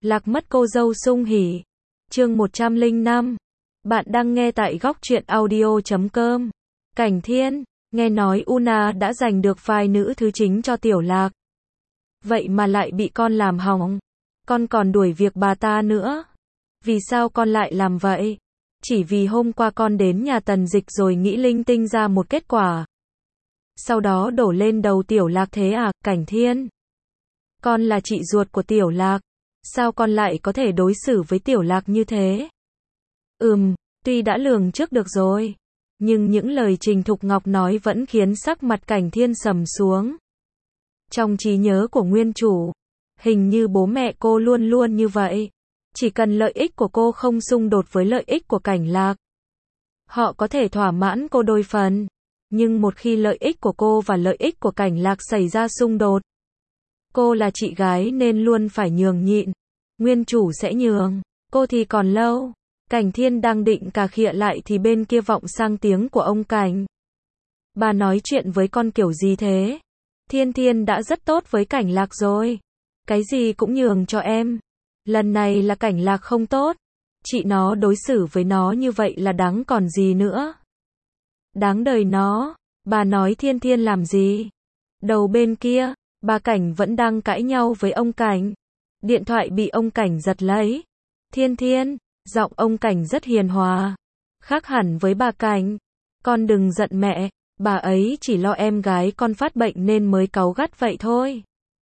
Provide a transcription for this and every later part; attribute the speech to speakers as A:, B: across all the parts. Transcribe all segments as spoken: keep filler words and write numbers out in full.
A: Lạc mất cô dâu sung hỉ. Chương một trăm lẻ năm. Bạn đang nghe tại góc truyện audio chấm com. Cảnh Thiên, nghe nói Una đã giành được vai nữ thứ chính cho Tiểu Lạc. Vậy mà lại bị con làm hỏng. Con còn đuổi việc bà ta nữa. Vì sao con lại làm vậy? Chỉ vì hôm qua con đến nhà Tần Dịch rồi nghĩ linh tinh ra một kết quả. Sau đó đổ lên đầu Tiểu Lạc thế à, Cảnh Thiên? Con là chị ruột của Tiểu Lạc. Sao con lại có thể đối xử với Tiểu Lạc như thế? Ừm, tuy đã lường trước được rồi. Nhưng những lời Trình Thục Ngọc nói vẫn khiến sắc mặt Cảnh Thiên sầm xuống. Trong trí nhớ của nguyên chủ, hình như bố mẹ cô luôn luôn như vậy. Chỉ cần lợi ích của cô không xung đột với lợi ích của Cảnh Lạc, họ có thể thỏa mãn cô đôi phần. Nhưng một khi lợi ích của cô và lợi ích của Cảnh Lạc xảy ra xung đột, cô là chị gái nên luôn phải nhường nhịn. Nguyên chủ sẽ nhường, cô thì còn lâu. Cảnh Thiên đang định cà khịa lại thì bên kia vọng sang tiếng của ông Cảnh. Bà nói chuyện với con kiểu gì thế? Thiên Thiên đã rất tốt với Cảnh Lạc rồi. Cái gì cũng nhường cho em. Lần này là Cảnh Lạc không tốt. Chị nó đối xử với nó như vậy là đáng còn gì nữa. Đáng đời nó. Bà nói Thiên Thiên làm gì? Đầu bên kia, bà Cảnh vẫn đang cãi nhau với ông Cảnh. Điện thoại bị ông Cảnh giật lấy. Thiên Thiên, giọng ông Cảnh rất hiền hòa. Khác hẳn với bà Cảnh. Con đừng giận mẹ, bà ấy chỉ lo em gái con phát bệnh nên mới cáu gắt vậy thôi.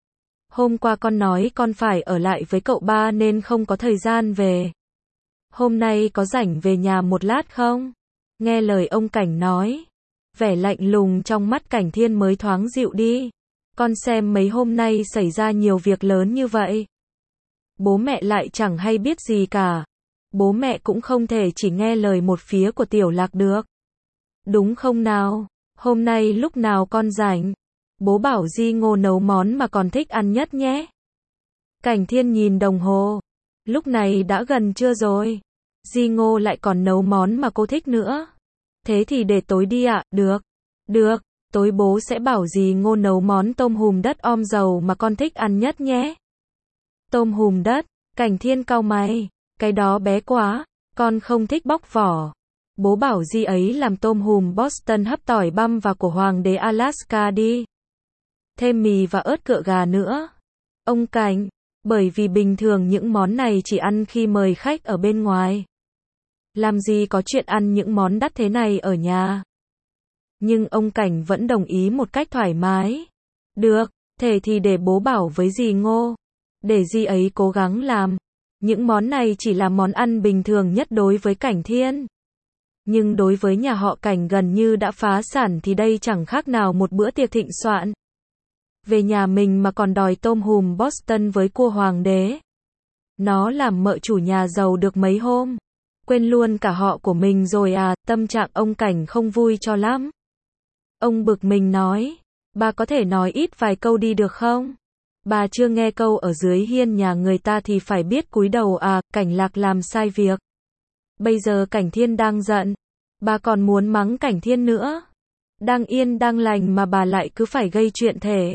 A: Hôm qua con nói con phải ở lại với cậu ba nên không có thời gian về. Hôm nay có rảnh về nhà một lát không? Nghe lời ông Cảnh nói, vẻ lạnh lùng trong mắt Cảnh Thiên mới thoáng dịu đi. Con xem mấy hôm nay xảy ra nhiều việc lớn như vậy. Bố mẹ lại chẳng hay biết gì cả. Bố mẹ cũng không thể chỉ nghe lời một phía của Tiểu Lạc được. Đúng không nào? Hôm nay lúc nào con rảnh? Bố bảo Di Ngô nấu món mà con thích ăn nhất nhé. Cảnh Thiên nhìn đồng hồ. Lúc này đã gần trưa rồi. Di Ngô lại còn nấu món mà cô thích nữa. Thế thì để tối đi ạ, à? Được. Được, tối bố sẽ bảo Di Ngô nấu món tôm hùm đất om dầu mà con thích ăn nhất nhé. Tôm hùm đất, Cảnh Thiên cau mày. Cái đó bé quá, con không thích bóc vỏ. Bố bảo Di ấy làm tôm hùm Boston hấp tỏi băm và của Hoàng đế Alaska đi. Thêm mì và ớt cựa gà nữa. Ông Cảnh, bởi vì bình thường những món này chỉ ăn khi mời khách ở bên ngoài. Làm gì có chuyện ăn những món đắt thế này ở nhà. Nhưng ông Cảnh vẫn đồng ý một cách thoải mái. Được, thế thì để bố bảo với dì Ngô. Để dì ấy cố gắng làm. Những món này chỉ là món ăn bình thường nhất đối với Cảnh Thiên. Nhưng đối với nhà họ Cảnh gần như đã phá sản thì đây chẳng khác nào một bữa tiệc thịnh soạn. Về nhà mình mà còn đòi tôm hùm Boston với cua hoàng đế. Nó làm mợ chủ nhà giàu được mấy hôm. Quên luôn cả họ của mình rồi à, tâm trạng ông Cảnh không vui cho lắm. Ông bực mình nói, bà có thể nói ít vài câu đi được không? Bà chưa nghe câu ở dưới hiên nhà người ta thì phải biết cúi đầu à, Cảnh Lạc làm sai việc. Bây giờ Cảnh Thiên đang giận. Bà còn muốn mắng Cảnh Thiên nữa. Đang yên đang lành mà bà lại cứ phải gây chuyện thể.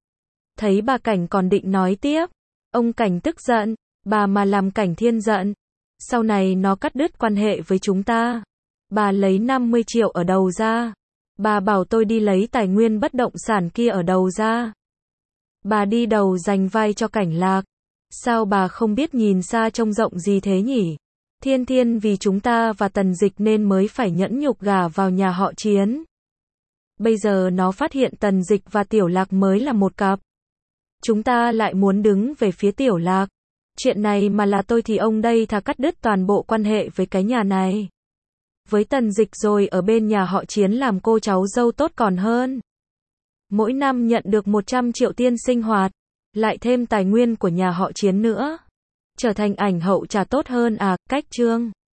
A: Thấy bà Cảnh còn định nói tiếp. Ông Cảnh tức giận. Bà mà làm Cảnh Thiên giận. Sau này nó cắt đứt quan hệ với chúng ta. Bà lấy năm mươi triệu ở đầu ra. Bà bảo tôi đi lấy tài nguyên bất động sản kia ở đầu ra. Bà đi đầu giành vai cho Cảnh Lạc. Sao bà không biết nhìn xa trông rộng gì thế nhỉ? Thiên Thiên vì chúng ta và Tần Dịch nên mới phải nhẫn nhục gả vào nhà họ Chiến. Bây giờ nó phát hiện Tần Dịch và Tiểu Lạc mới là một cặp. Chúng ta lại muốn đứng về phía Tiểu Lạc. Chuyện này mà là tôi thì ông đây thà cắt đứt toàn bộ quan hệ với cái nhà này. Với Tần Dịch rồi ở bên nhà họ Chiến làm cô cháu dâu tốt còn hơn. Mỗi năm nhận được một trăm triệu tiền sinh hoạt. Lại thêm tài nguyên của nhà họ Chiến nữa. Trở thành ảnh hậu chả tốt hơn à, cách chương.